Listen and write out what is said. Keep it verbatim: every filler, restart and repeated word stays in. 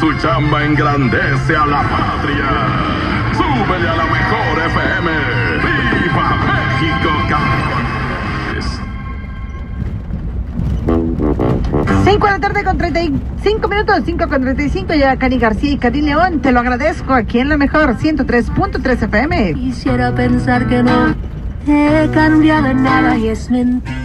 su chamba engrandece a la patria. Súbele a la mejor F M. ¡Viva México, cabrones! cinco de la tarde con treinta y cinco minutos, cinco con treinta y cinco, ya Cani García y Karin León, te lo agradezco aquí en la mejor ciento tres punto tres F M. Quisiera pensar que no he cambiado en nada y es mentira.